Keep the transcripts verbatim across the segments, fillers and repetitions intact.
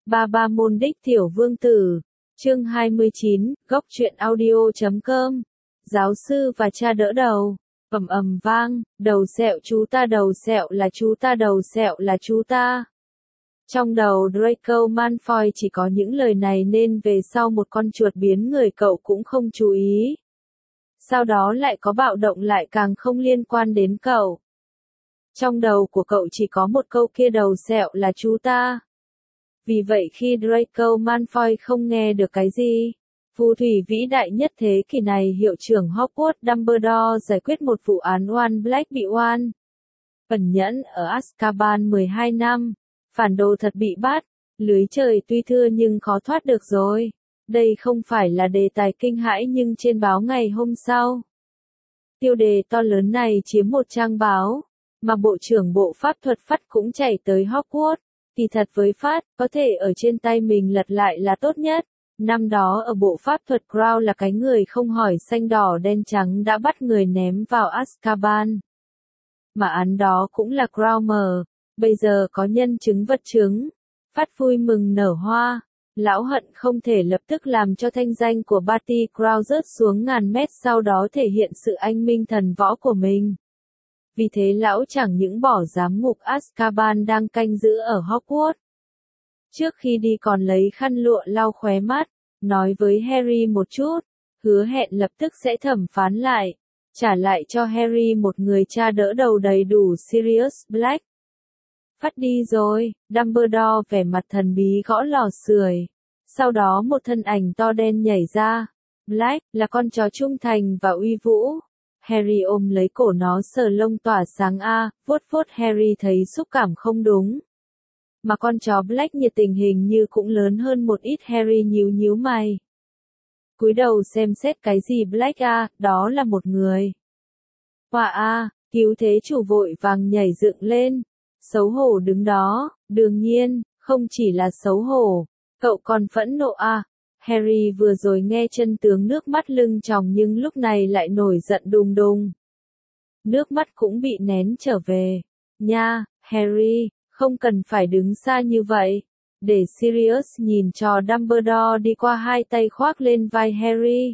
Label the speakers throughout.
Speaker 1: Ba ba môn đích tiểu vương tử. Chương hai mươi chín, góc truyện audio chấm com. Giáo sư và cha đỡ đầu. Ầm ầm vang, đầu sẹo chú ta, đầu sẹo là chú ta, đầu sẹo là chú ta. Trong đầu Draco Malfoy chỉ có những lời này nên về sau một con chuột biến người cậu cũng không chú ý. Sau đó lại có bạo động lại càng không liên quan đến cậu. Trong đầu của cậu chỉ có một câu kia, đầu sẹo là chú ta. Vì vậy khi Draco Malfoy không nghe được cái gì, phù thủy vĩ đại nhất thế kỷ này, hiệu trưởng Hogwarts Dumbledore giải quyết một vụ án oan Black bị oan ẩn nhẫn ở Azkaban mười hai năm, phản đồ thật bị bắt, lưới trời tuy thưa nhưng khó thoát được rồi. Đây không phải là đề tài kinh hãi nhưng trên báo ngày hôm sau, tiêu đề to lớn này chiếm một trang báo, mà Bộ trưởng Bộ Pháp thuật Phát cũng chạy tới Hogwarts. Kỳ thật với Phát, có thể ở trên tay mình lật lại là tốt nhất. Năm đó ở Bộ Pháp thuật, Crown là cái người không hỏi xanh đỏ đen trắng đã bắt người ném vào Azkaban. Mà án đó cũng là Crown mở. Bây giờ có nhân chứng vật chứng. Phát vui mừng nở hoa. Lão hận không thể lập tức làm cho thanh danh của Barty Crouch rớt xuống ngàn mét, sau đó thể hiện sự anh minh thần võ của mình. Vì thế lão chẳng những bỏ giám ngục Azkaban đang canh giữ ở Hogwarts. Trước khi đi còn lấy khăn lụa lau khóe mắt, nói với Harry một chút, hứa hẹn lập tức sẽ thẩm phán lại, trả lại cho Harry một người cha đỡ đầu đầy đủ Sirius Black. Phát đi rồi, Dumbledore vẻ mặt thần bí gõ lò sưởi. Sau đó một thân ảnh to đen nhảy ra. Black là con chó trung thành và uy vũ. Harry ôm lấy cổ nó sờ lông tỏa sáng a, vuốt vuốt. Harry thấy xúc cảm không đúng. Mà con chó Black nhiệt tình hình như cũng lớn hơn một ít. Harry nhíu nhíu mày. Cúi đầu xem xét cái gì Black a, đó là một người. Hoa a, cứu thế chủ vội vàng nhảy dựng lên. Xấu hổ đứng đó, đương nhiên, không chỉ là xấu hổ, cậu còn phẫn nộ à. Harry vừa rồi nghe chân tướng nước mắt lưng tròng nhưng lúc này lại nổi giận đùng đùng. Nước mắt cũng bị nén trở về. Nha, Harry, không cần phải đứng xa như vậy. Để Sirius nhìn cho Dumbledore đi qua, hai tay khoác lên vai Harry.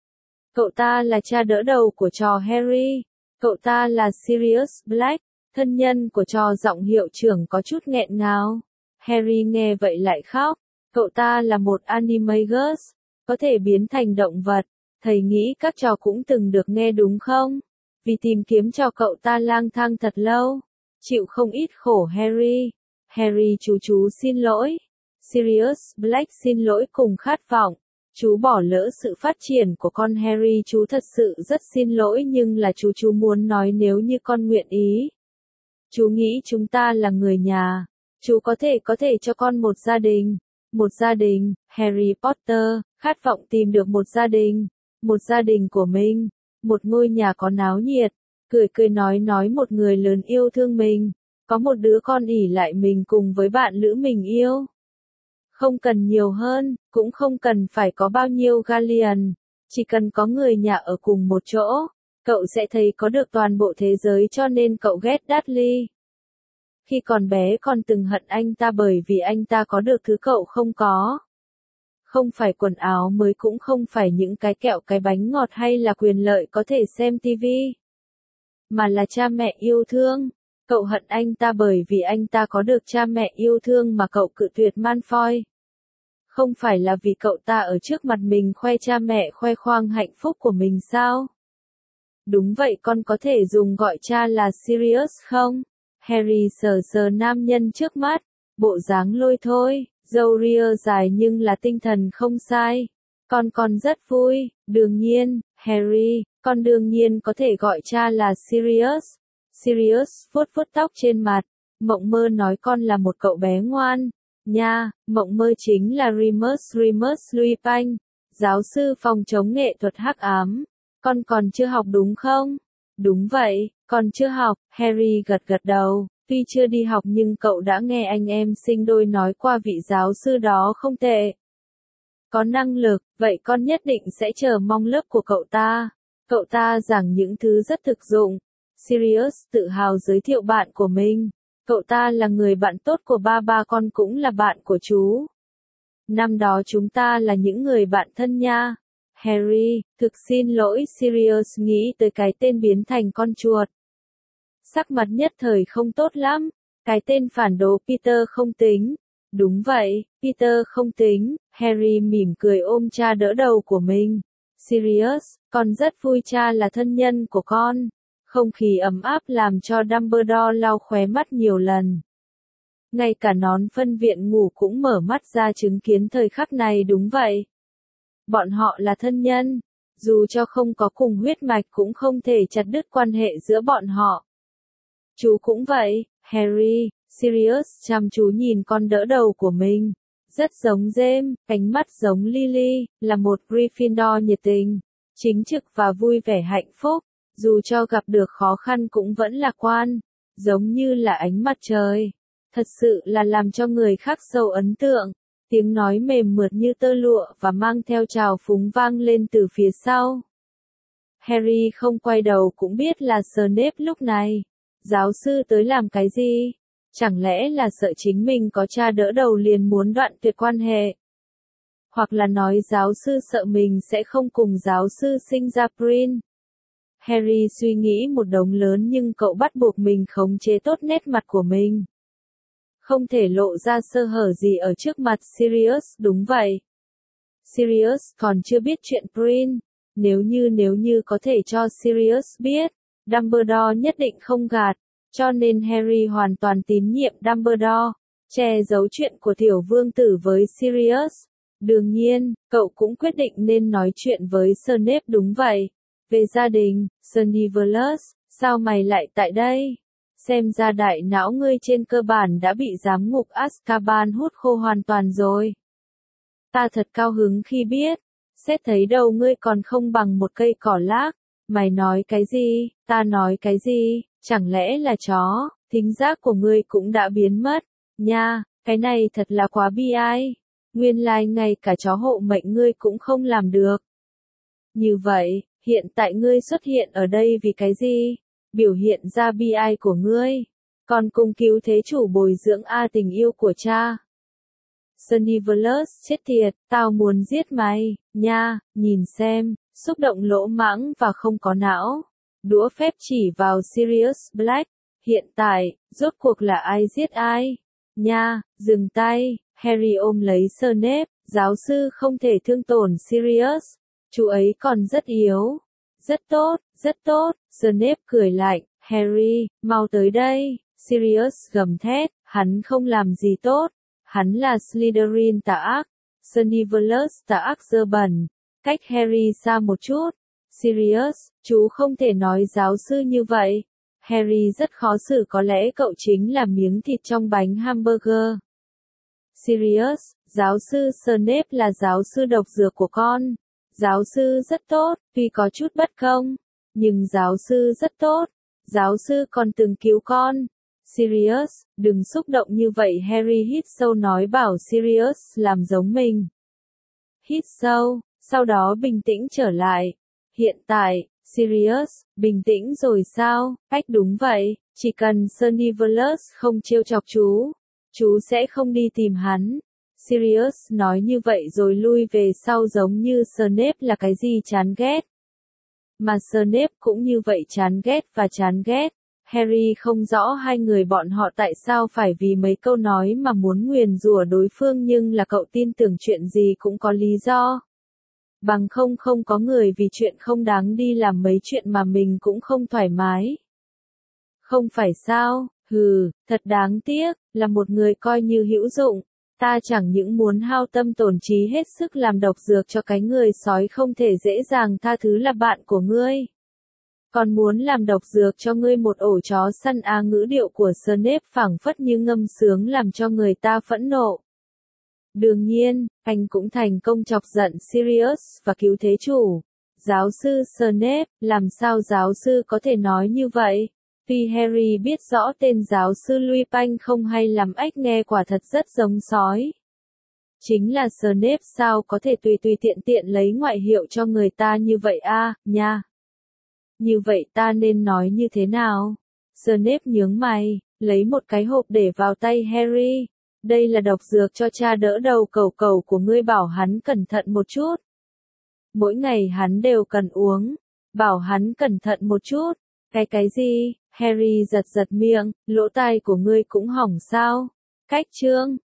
Speaker 1: Cậu ta là cha đỡ đầu của trò Harry. Cậu ta là Sirius Black. Thân nhân của trò. Giọng hiệu trưởng có chút nghẹn ngào. Harry nghe vậy lại khóc. Cậu ta là một animagus, có thể biến thành động vật. Thầy nghĩ các trò cũng từng được nghe đúng không? Vì tìm kiếm cho cậu ta lang thang thật lâu, chịu không ít khổ. Harry. Harry chú chú xin lỗi. Sirius Black xin lỗi cùng khát vọng. Chú bỏ lỡ sự phát triển của con Harry, chú thật sự rất xin lỗi, nhưng là chú chú muốn nói nếu như con nguyện ý. Chú nghĩ chúng ta là người nhà. Chú có thể có thể cho con một gia đình. Một gia đình, Harry Potter, khát vọng tìm được một gia đình. Một gia đình của mình. Một ngôi nhà có náo nhiệt. Cười cười nói nói một người lớn yêu thương mình. Có một đứa con ỷ lại mình cùng với bạn lữ mình yêu. Không cần nhiều hơn, cũng không cần phải có bao nhiêu galleon. Chỉ cần có người nhà ở cùng một chỗ. Cậu sẽ thấy có được toàn bộ thế giới, cho nên cậu ghét Dudley. Khi còn bé còn từng hận anh ta bởi vì anh ta có được thứ cậu không có. Không phải quần áo mới, cũng không phải những cái kẹo cái bánh ngọt hay là quyền lợi có thể xem tivi. Mà là cha mẹ yêu thương. Cậu hận anh ta bởi vì anh ta có được cha mẹ yêu thương mà cậu cự tuyệt Malfoy. Không phải là vì cậu ta ở trước mặt mình khoe cha mẹ, khoe khoang hạnh phúc của mình sao? Đúng vậy, con có thể dùng gọi cha là Sirius không? Harry sờ sờ nam nhân trước mắt, bộ dáng lôi thôi, râu ria dài nhưng là tinh thần không sai. Con con rất vui, đương nhiên, Harry, con đương nhiên có thể gọi cha là Sirius. Sirius vuốt vuốt tóc trên mặt, Mộng Mơ nói con là một cậu bé ngoan. Nha, Mộng Mơ chính là Remus Remus Lupin, giáo sư phòng chống nghệ thuật hắc ám. Con còn chưa học đúng không? Đúng vậy, còn chưa học. Harry gật gật đầu. Tuy chưa đi học nhưng cậu đã nghe anh em sinh đôi nói qua vị giáo sư đó không tệ. Có năng lực, vậy con nhất định sẽ chờ mong lớp của cậu ta. Cậu ta giảng những thứ rất thực dụng. Sirius tự hào giới thiệu bạn của mình. Cậu ta là người bạn tốt của ba ba, con cũng là bạn của chú. Năm đó chúng ta là những người bạn thân nha. Harry, thực xin lỗi Sirius nghĩ tới cái tên biến thành con chuột. Sắc mặt nhất thời không tốt lắm. Cái tên phản đồ Peter không tính. Đúng vậy, Peter không tính. Harry mỉm cười ôm cha đỡ đầu của mình. Sirius, con rất vui cha là thân nhân của con. Không khí ấm áp làm cho Dumbledore lau khóe mắt nhiều lần. Ngay cả nón phân viện ngủ cũng mở mắt ra chứng kiến thời khắc này. Đúng vậy. Bọn họ là thân nhân. Dù cho không có cùng huyết mạch cũng không thể chặt đứt quan hệ giữa bọn họ. Chú cũng vậy, Harry. Sirius chăm chú nhìn con đỡ đầu của mình. Rất giống James, cánh mắt giống Lily, là một Gryffindor nhiệt tình, chính trực và vui vẻ hạnh phúc. Dù cho gặp được khó khăn cũng vẫn lạc quan, giống như là ánh mặt trời. Thật sự là làm cho người khác sâu ấn tượng. Tiếng nói mềm mượt như tơ lụa và mang theo trào phúng vang lên từ phía sau. Harry không quay đầu cũng biết là Snape lúc này. Giáo sư tới làm cái gì? Chẳng lẽ là sợ chính mình có cha đỡ đầu liền muốn đoạn tuyệt quan hệ? Hoặc là nói giáo sư sợ mình sẽ không cùng giáo sư sinh ra Prin? Harry suy nghĩ một đống lớn nhưng cậu bắt buộc mình khống chế tốt nét mặt của mình. Không thể lộ ra sơ hở gì ở trước mặt Sirius. Đúng vậy. Sirius còn chưa biết chuyện Prin. Nếu như nếu như có thể cho Sirius biết, Dumbledore nhất định không gạt. Cho nên Harry hoàn toàn tín nhiệm Dumbledore, che giấu chuyện của tiểu vương tử với Sirius. Đương nhiên, cậu cũng quyết định nên nói chuyện với Snape. Đúng vậy. Về gia đình, Snivellus, sao mày lại tại đây? Xem ra đại não ngươi trên cơ bản đã bị giám ngục Azkaban hút khô hoàn toàn rồi. Ta thật cao hứng khi biết, xét thấy đầu ngươi còn không bằng một cây cỏ lác. Mày nói cái gì, ta nói cái gì, chẳng lẽ là chó, thính giác của ngươi cũng đã biến mất, nha, cái này thật là quá bi ai. Nguyên lai like ngay cả chó hộ mệnh ngươi cũng không làm được. Như vậy, hiện tại ngươi xuất hiện ở đây vì cái gì? Biểu hiện ra bi ai của ngươi. Còn cung cứu thế chủ bồi dưỡng a tình yêu của cha. Snivellus, chết tiệt, tao muốn giết mày, nha, nhìn xem, xúc động lỗ mãng và không có não. Đũa phép chỉ vào Sirius Black. Hiện tại, rốt cuộc là ai giết ai? Nha, dừng tay. Harry ôm lấy Snape. Giáo sư không thể thương tổn Sirius. Chú ấy còn rất yếu. Rất tốt, rất tốt. Snape cười lạnh. Harry, mau tới đây. Sirius gầm thét. Hắn không làm gì tốt. Hắn là Slytherin tà ác. Snivellus tà ác dơ bẩn. Cách Harry xa một chút. Sirius, chú không thể nói giáo sư như vậy. Harry rất khó xử, có lẽ cậu chính là miếng thịt trong bánh hamburger. Sirius, giáo sư Snape là giáo sư độc dược của con. Giáo sư rất tốt, tuy có chút bất công, nhưng giáo sư rất tốt. Giáo sư còn từng cứu con. Sirius, đừng xúc động như vậy. Harry hít sâu nói bảo Sirius làm giống mình. Hít sâu, sau đó bình tĩnh trở lại. Hiện tại, Sirius, bình tĩnh rồi sao? Cách đúng vậy, chỉ cần Snivellus không trêu chọc chú, chú sẽ không đi tìm hắn. Sirius nói như vậy rồi lui về sau giống như Snape là cái gì chán ghét. Mà Snape cũng như vậy chán ghét và chán ghét. Harry không rõ hai người bọn họ tại sao phải vì mấy câu nói mà muốn nguyền rủa đối phương, nhưng là cậu tin tưởng chuyện gì cũng có lý do. Bằng không không có người vì chuyện không đáng đi làm mấy chuyện mà mình cũng không thoải mái. Không phải sao, hừ, thật đáng tiếc, là một người coi như hữu dụng. Ta chẳng những muốn hao tâm tổn trí hết sức làm độc dược cho cái người sói không thể dễ dàng tha thứ là bạn của ngươi. Còn muốn làm độc dược cho ngươi một ổ chó săn. A ngữ điệu của Snape phảng phất như ngâm sướng làm cho người ta phẫn nộ. Đương nhiên, anh cũng thành công chọc giận Sirius và cứu thế chủ. Giáo sư Snape, làm sao giáo sư có thể nói như vậy? Tuy Harry biết rõ tên giáo sư Lupin không hay làm ếch nghe quả thật rất giống sói. Chính là Snape sao có thể tùy tùy tiện tiện lấy ngoại hiệu cho người ta như vậy a, à, nha. Như vậy ta nên nói như thế nào? Snape nhướng mày, lấy một cái hộp để vào tay Harry. Đây là độc dược cho cha đỡ đầu cầu cầu của ngươi, bảo hắn cẩn thận một chút. Mỗi ngày hắn đều cần uống, bảo hắn cẩn thận một chút. Cái cái gì? Harry giật giật miệng, lỗ tai của ngươi cũng hỏng sao? Cách chương